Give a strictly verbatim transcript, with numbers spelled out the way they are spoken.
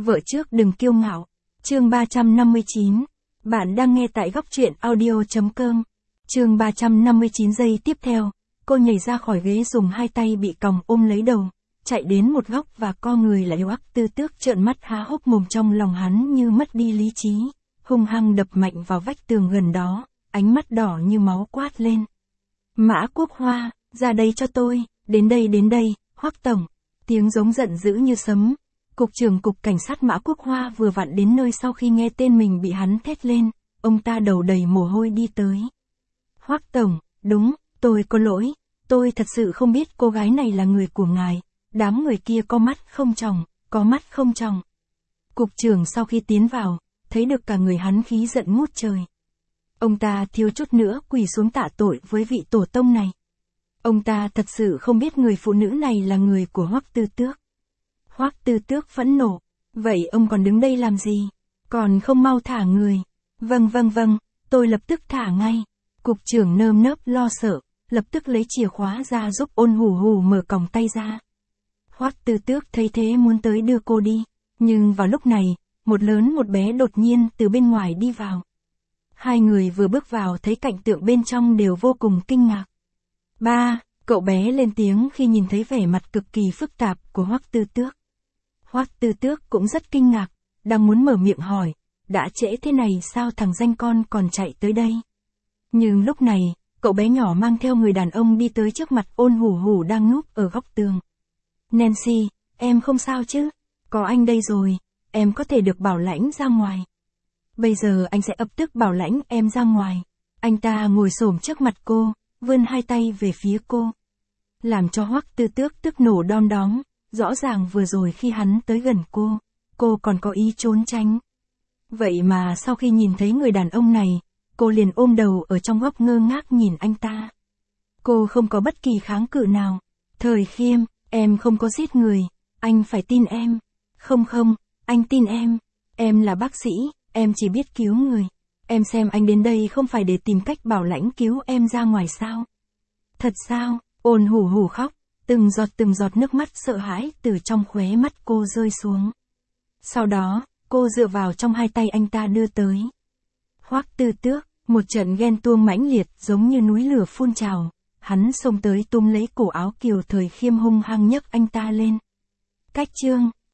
Vợ trước đừng kiêu ngạo. Chương ba trăm năm mươi chín. Bạn đang nghe tại góc truyện audio.com. Chương ba trăm năm mươi chín giây tiếp theo, cô nhảy ra khỏi ghế dùng hai tay bị còng ôm lấy đầu, chạy đến một góc và co người lại. Hoắc Tư Tước trợn mắt há hốc mồm, trong lòng hắn như mất đi lý trí, hung hăng đập mạnh vào vách tường gần đó, ánh mắt đỏ như máu quát lên. Mã Quốc Hoa, ra đây cho tôi, đến đây đến đây, Hoắc tổng. Tiếng giống giận dữ như sấm. Cục trưởng cục cảnh sát Mã Quốc Hoa vừa vặn đến nơi sau khi nghe tên mình bị hắn thét lên, ông ta đầu đầy mồ hôi đi tới. Hoắc tổng, đúng, tôi có lỗi, tôi thật sự không biết cô gái này là người của ngài, đám người kia có mắt không tròng, có mắt không tròng. Cục trưởng sau khi tiến vào, thấy được cả người hắn khí giận ngút trời. Ông ta thiếu chút nữa quỳ xuống tạ tội với vị tổ tông này. Ông ta thật sự không biết người phụ nữ này là người của Hoắc Tư Tước. Hoắc Tư Tước phẫn nộ, vậy ông còn đứng đây làm gì? Còn không mau thả người. Vâng vâng vâng, tôi lập tức thả ngay. Cục trưởng nơm nớp lo sợ, lập tức lấy chìa khóa ra giúp Ôn Hủ Hủ mở còng tay ra. Hoắc Tư Tước thấy thế muốn tới đưa cô đi, nhưng vào lúc này, một lớn một bé đột nhiên từ bên ngoài đi vào. Hai người vừa bước vào thấy cảnh tượng bên trong đều vô cùng kinh ngạc. Ba, cậu bé lên tiếng khi nhìn thấy vẻ mặt cực kỳ phức tạp của Hoắc Tư Tước. Hoắc Tư Tước cũng rất kinh ngạc, đang muốn mở miệng hỏi, đã trễ thế này sao thằng danh con còn chạy tới đây? Nhưng lúc này, cậu bé nhỏ mang theo người đàn ông đi tới trước mặt Ôn Hủ Hủ đang núp ở góc tường. Nancy, em không sao chứ? Có anh đây rồi, em có thể được bảo lãnh ra ngoài. Bây giờ anh sẽ ập tức bảo lãnh em ra ngoài. Anh ta ngồi xổm trước mặt cô, vươn hai tay về phía cô. Làm cho Hoắc Tư Tước tức nổ đom đóm, rõ ràng vừa rồi khi hắn tới gần cô, cô còn có ý trốn tránh. Vậy mà sau khi nhìn thấy người đàn ông này, cô liền ôm đầu ở trong góc ngơ ngác nhìn anh ta. Cô không có bất kỳ kháng cự nào. Thời Khiêm, em không có giết người, anh phải tin em. Không không, anh tin em. Em là bác sĩ, em chỉ biết cứu người. Em xem anh đến đây không phải để tìm cách bảo lãnh cứu em ra ngoài sao? Thật sao? Ôn Hủ Hủ khóc, từng giọt từng giọt nước mắt sợ hãi từ trong khóe mắt cô rơi xuống. Sau đó, cô dựa vào trong hai tay anh ta đưa tới. Hoắc Tư Tước, một trận ghen tuông mãnh liệt giống như núi lửa phun trào, hắn xông tới túm lấy cổ áo Kiều Thời Khiêm hung hăng nhấc anh ta lên. Cách chương